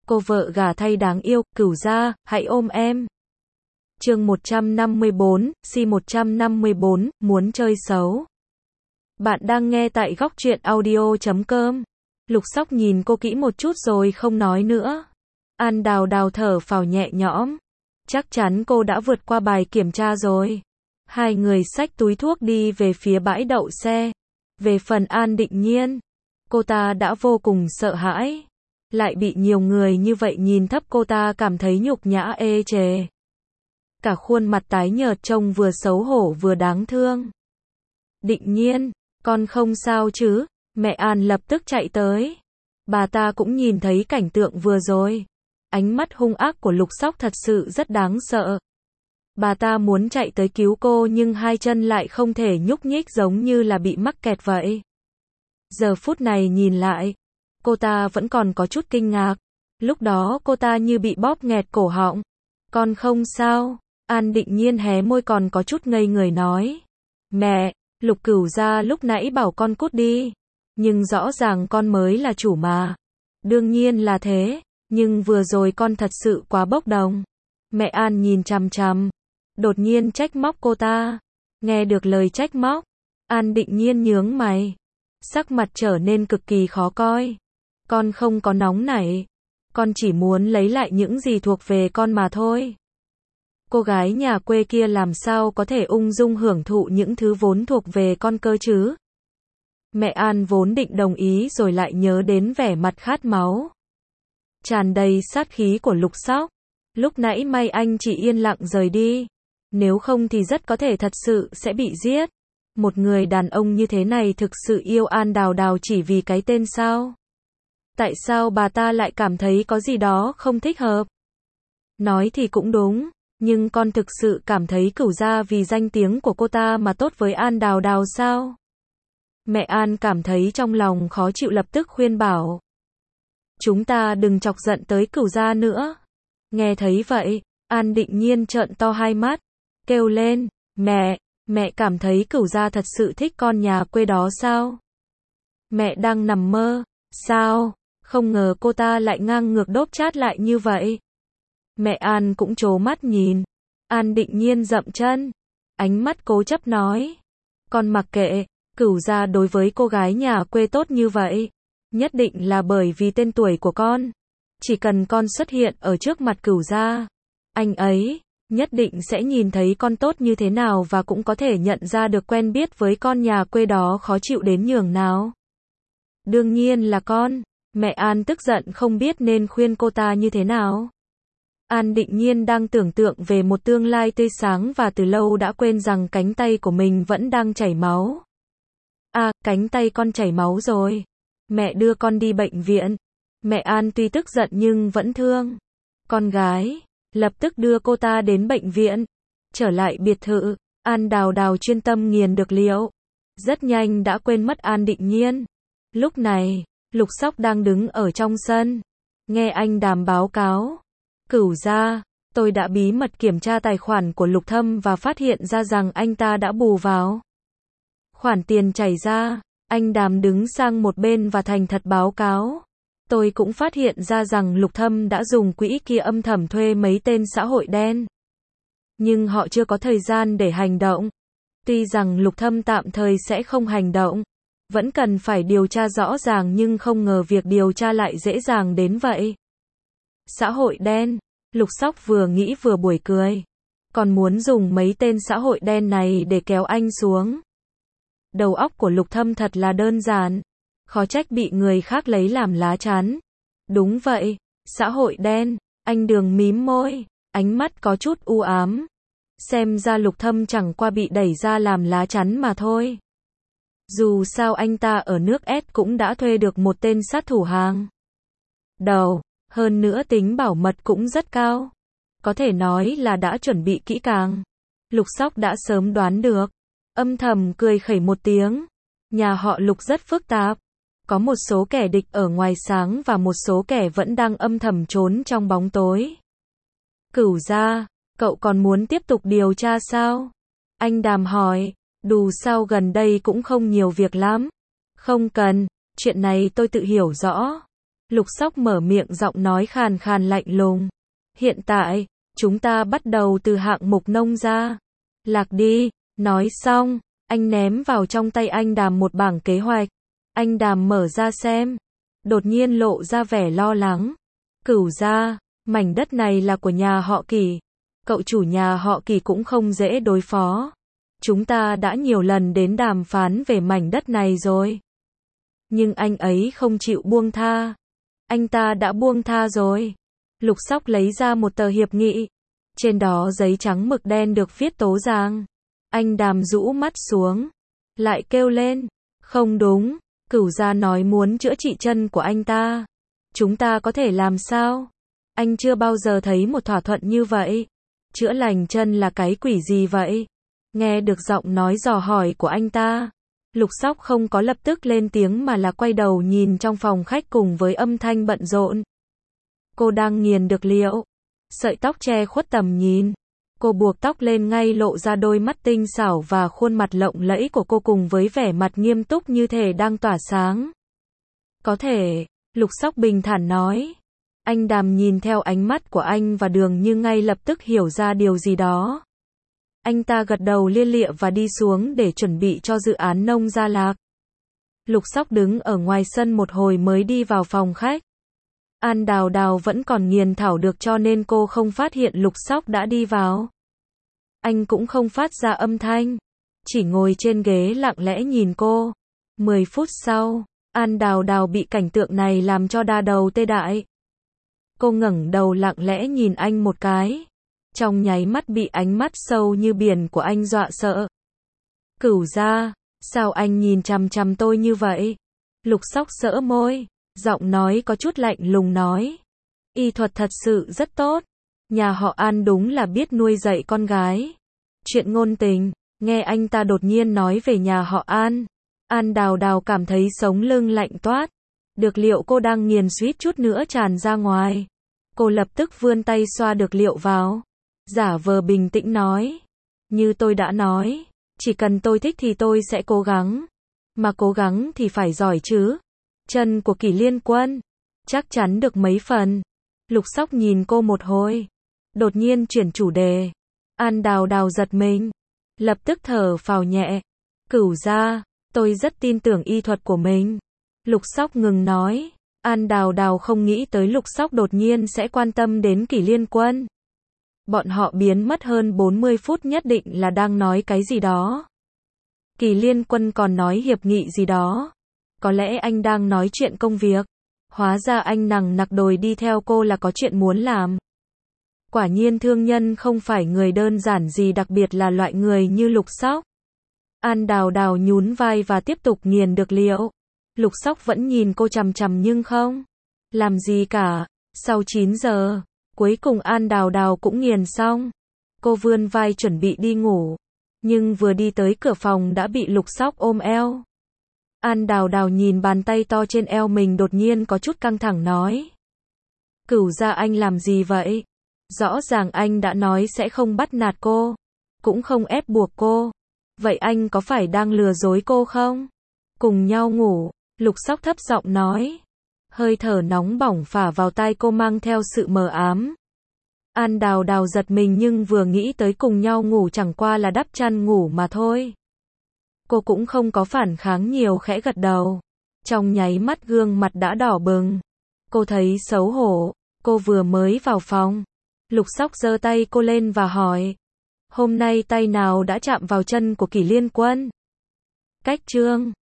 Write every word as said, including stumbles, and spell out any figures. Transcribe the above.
cô vợ gả thay đáng yêu, Cửu gia, hãy ôm em. Chương một trăm năm mươi bốn, si một trăm năm mươi bốn, muốn chơi xấu. Bạn đang nghe tại góc truyện audio chấm com. Lục Sóc nhìn cô kỹ một chút rồi không nói nữa. An Đào Đào thở phào nhẹ nhõm. Chắc chắn cô đã vượt qua bài kiểm tra rồi. Hai người xách túi thuốc đi về phía bãi đậu xe. Về phần An Định Nhiên, cô ta đã vô cùng sợ hãi. Lại bị nhiều người như vậy nhìn thấp, cô ta cảm thấy nhục nhã ê chề. Cả khuôn mặt tái nhợt trông vừa xấu hổ vừa đáng thương. Định Nhiên, con không sao chứ? Mẹ An lập tức chạy tới. Bà ta cũng nhìn thấy cảnh tượng vừa rồi. Ánh mắt hung ác của Lục Sóc thật sự rất đáng sợ. Bà ta muốn chạy tới cứu cô nhưng hai chân lại không thể nhúc nhích, giống như là bị mắc kẹt vậy. Giờ phút này nhìn lại, cô ta vẫn còn có chút kinh ngạc. Lúc đó cô ta như bị bóp nghẹt cổ họng. Con không sao? An Định Nhiên hé môi còn có chút ngây người nói. Mẹ, Lục Cửu gia lúc nãy bảo con cút đi. Nhưng rõ ràng con mới là chủ mà. Đương nhiên là thế, nhưng vừa rồi con thật sự quá bốc đồng. Mẹ An nhìn chằm chằm, đột nhiên trách móc cô ta. Nghe được lời trách móc, An Định Nhiên nhướng mày. Sắc mặt trở nên cực kỳ khó coi. Con không có nóng nảy. Con chỉ muốn lấy lại những gì thuộc về con mà thôi. Cô gái nhà quê kia làm sao có thể ung dung hưởng thụ những thứ vốn thuộc về con cơ chứ? Mẹ An vốn định đồng ý rồi lại nhớ đến vẻ mặt khát máu, tràn đầy sát khí của Lục Sóc. Lúc nãy may anh chỉ yên lặng rời đi. Nếu không thì rất có thể thật sự sẽ bị giết. Một người đàn ông như thế này thực sự yêu An Đào Đào chỉ vì cái tên sao? Tại sao bà ta lại cảm thấy có gì đó không thích hợp? Nói thì cũng đúng, nhưng con thực sự cảm thấy Cửu gia vì danh tiếng của cô ta mà tốt với An Đào Đào sao? Mẹ An cảm thấy trong lòng khó chịu, lập tức khuyên bảo. Chúng ta đừng chọc giận tới Cửu gia nữa. Nghe thấy vậy, An Định Nhiên trợn to hai mắt, kêu lên, mẹ, mẹ cảm thấy Cửu gia thật sự thích con nhà quê đó sao? Mẹ đang nằm mơ, sao? Không ngờ cô ta lại ngang ngược đốp chát lại như vậy. Mẹ An cũng trố mắt nhìn. An Định Nhiên dậm chân, ánh mắt cố chấp nói. Con mặc kệ, Cửu gia đối với cô gái nhà quê tốt như vậy, nhất định là bởi vì tên tuổi của con. Chỉ cần con xuất hiện ở trước mặt Cửu gia, anh ấy nhất định sẽ nhìn thấy con tốt như thế nào và cũng có thể nhận ra được quen biết với con nhà quê đó khó chịu đến nhường nào. Đương nhiên là con. Mẹ An tức giận không biết nên khuyên cô ta như thế nào. An Định Nhiên đang tưởng tượng về một tương lai tươi sáng và từ lâu đã quên rằng cánh tay của mình vẫn đang chảy máu. À, cánh tay con chảy máu rồi. Mẹ đưa con đi bệnh viện. Mẹ An tuy tức giận nhưng vẫn thương con gái, lập tức đưa cô ta đến bệnh viện. Trở lại biệt thự, An Đào Đào chuyên tâm nghiền dược liệu. Rất nhanh đã quên mất An Định Nhiên. Lúc này, Lục Sóc đang đứng ở trong sân. Nghe anh Đàm báo cáo. Cửu gia, tôi đã bí mật kiểm tra tài khoản của Lục Thâm và phát hiện ra rằng anh ta đã bù vào khoản tiền chảy ra. Anh Đàm đứng sang một bên và thành thật báo cáo. Tôi cũng phát hiện ra rằng Lục Thâm đã dùng quỹ kia âm thầm thuê mấy tên xã hội đen. Nhưng họ chưa có thời gian để hành động. Tuy rằng Lục Thâm tạm thời sẽ không hành động, vẫn cần phải điều tra rõ ràng, nhưng không ngờ việc điều tra lại dễ dàng đến vậy. Xã hội đen, Lục Sóc vừa nghĩ vừa buổi cười. Còn muốn dùng mấy tên xã hội đen này để kéo anh xuống. Đầu óc của Lục Thâm thật là đơn giản. Khó trách bị người khác lấy làm lá chắn. Đúng vậy, xã hội đen. Anh Đường mím môi, ánh mắt có chút u ám. Xem ra Lục Thâm chẳng qua bị đẩy ra làm lá chắn mà thôi. Dù sao anh ta ở nước S cũng đã thuê được một tên sát thủ hàng đầu, hơn nữa tính bảo mật cũng rất cao. Có thể nói là đã chuẩn bị kỹ càng. Lục Sóc đã sớm đoán được. Âm thầm cười khẩy một tiếng. Nhà họ Lục rất phức tạp. Có một số kẻ địch ở ngoài sáng và một số kẻ vẫn đang âm thầm trốn trong bóng tối. Cửu gia, cậu còn muốn tiếp tục điều tra sao? Anh Đàm hỏi. Dù sao gần đây cũng không nhiều việc lắm. Không cần, chuyện này tôi tự hiểu rõ. Lục Sóc mở miệng giọng nói khàn khàn lạnh lùng. Hiện tại, chúng ta bắt đầu từ hạng mục nông gia. Lạc đi, nói xong, anh ném vào trong tay anh Đàm một bảng kế hoạch. Anh Đàm mở ra xem, đột nhiên lộ ra vẻ lo lắng. Cửu gia, mảnh đất này là của nhà họ Kỷ. Cậu chủ nhà họ Kỷ cũng không dễ đối phó. Chúng ta đã nhiều lần đến đàm phán về mảnh đất này rồi. Nhưng anh ấy không chịu buông tha. Anh ta đã buông tha rồi. Lục Sóc lấy ra một tờ hiệp nghị. Trên đó giấy trắng mực đen được viết tố ràng. Anh Đàm rũ mắt xuống. Lại kêu lên. Không đúng. Cửu gia nói muốn chữa trị chân của anh ta. Chúng ta có thể làm sao? Anh chưa bao giờ thấy một thỏa thuận như vậy. Chữa lành chân là cái quỷ gì vậy? Nghe được giọng nói dò hỏi của anh ta. Lục Sóc không có lập tức lên tiếng mà là quay đầu nhìn trong phòng khách cùng với âm thanh bận rộn. Cô đang nghiền được liệu. Sợi tóc che khuất tầm nhìn. Cô buộc tóc lên ngay lộ ra đôi mắt tinh xảo và khuôn mặt lộng lẫy của cô cùng với vẻ mặt nghiêm túc như thể đang tỏa sáng. Có thể, Lục Sóc bình thản nói. Anh Đàm nhìn theo ánh mắt của anh và Đường Như ngay lập tức hiểu ra điều gì đó. Anh ta gật đầu lia lịa và đi xuống để chuẩn bị cho dự án nông gia Lạc. Lục Sóc đứng ở ngoài sân một hồi mới đi vào phòng khách. An Đào Đào vẫn còn nghiền thảo được cho nên cô không phát hiện Lục Sóc đã đi vào. Anh cũng không phát ra âm thanh, chỉ ngồi trên ghế lặng lẽ nhìn cô. Mười phút sau, An Đào Đào bị cảnh tượng này làm cho đa đầu tê dại. Cô ngẩng đầu lặng lẽ nhìn anh một cái. Trong nháy mắt bị ánh mắt sâu như biển của anh dọa sợ. Cửu gia, sao anh nhìn chằm chằm tôi như vậy? Lục Sóc sỡ môi, giọng nói có chút lạnh lùng nói. Y thuật thật sự rất tốt. Nhà họ An đúng là biết nuôi dạy con gái. Chuyện ngôn tình, nghe anh ta đột nhiên nói về nhà họ An. An Đào Đào cảm thấy sống lưng lạnh toát. Được liệu cô đang nghiền suýt chút nữa tràn ra ngoài. Cô lập tức vươn tay xoa được liệu vào. Giả vờ bình tĩnh nói. Như tôi đã nói, chỉ cần tôi thích thì tôi sẽ cố gắng. Mà cố gắng thì phải giỏi chứ. Chân của Kỷ Liên Quân chắc chắn được mấy phần. Lục Sóc nhìn cô một hồi. Đột nhiên chuyển chủ đề. An Đào Đào giật mình. Lập tức thở phào nhẹ. Cửu gia, tôi rất tin tưởng y thuật của mình. Lục Sóc ngừng nói. An Đào Đào không nghĩ tới Lục Sóc đột nhiên sẽ quan tâm đến Kỷ Liên Quân. Bọn họ biến mất hơn bốn mươi phút nhất định là đang nói cái gì đó. Kỷ Liên Quân còn nói hiệp nghị gì đó. Có lẽ anh đang nói chuyện công việc. Hóa ra anh nằng nặc đòi đi theo cô là có chuyện muốn làm. Quả nhiên thương nhân không phải người đơn giản gì, đặc biệt là loại người như Lục Sóc. An Đào Đào nhún vai và tiếp tục nghiền được liệu. Lục Sóc vẫn nhìn cô chằm chằm nhưng không làm gì cả. Sau chín giờ, cuối cùng An Đào Đào cũng nghiền xong. Cô vươn vai chuẩn bị đi ngủ. Nhưng vừa đi tới cửa phòng đã bị Lục Sóc ôm eo. An Đào Đào nhìn bàn tay to trên eo mình đột nhiên có chút căng thẳng nói. Cửu gia anh làm gì vậy? Rõ ràng anh đã nói sẽ không bắt nạt cô. Cũng không ép buộc cô. Vậy anh có phải đang lừa dối cô không? Cùng nhau ngủ, Lục Sóc thấp giọng nói. Hơi thở nóng bỏng phả vào tai cô mang theo sự mờ ám. An Đào Đào giật mình nhưng vừa nghĩ tới cùng nhau ngủ chẳng qua là đắp chăn ngủ mà thôi. Cô cũng không có phản kháng nhiều, khẽ gật đầu. Trong nháy mắt gương mặt đã đỏ bừng. Cô thấy xấu hổ. Cô vừa mới vào phòng. Lục Sóc giơ tay cô lên và hỏi. Hôm nay tay nào đã chạm vào chân của Kỷ Liên Quân? Cách chương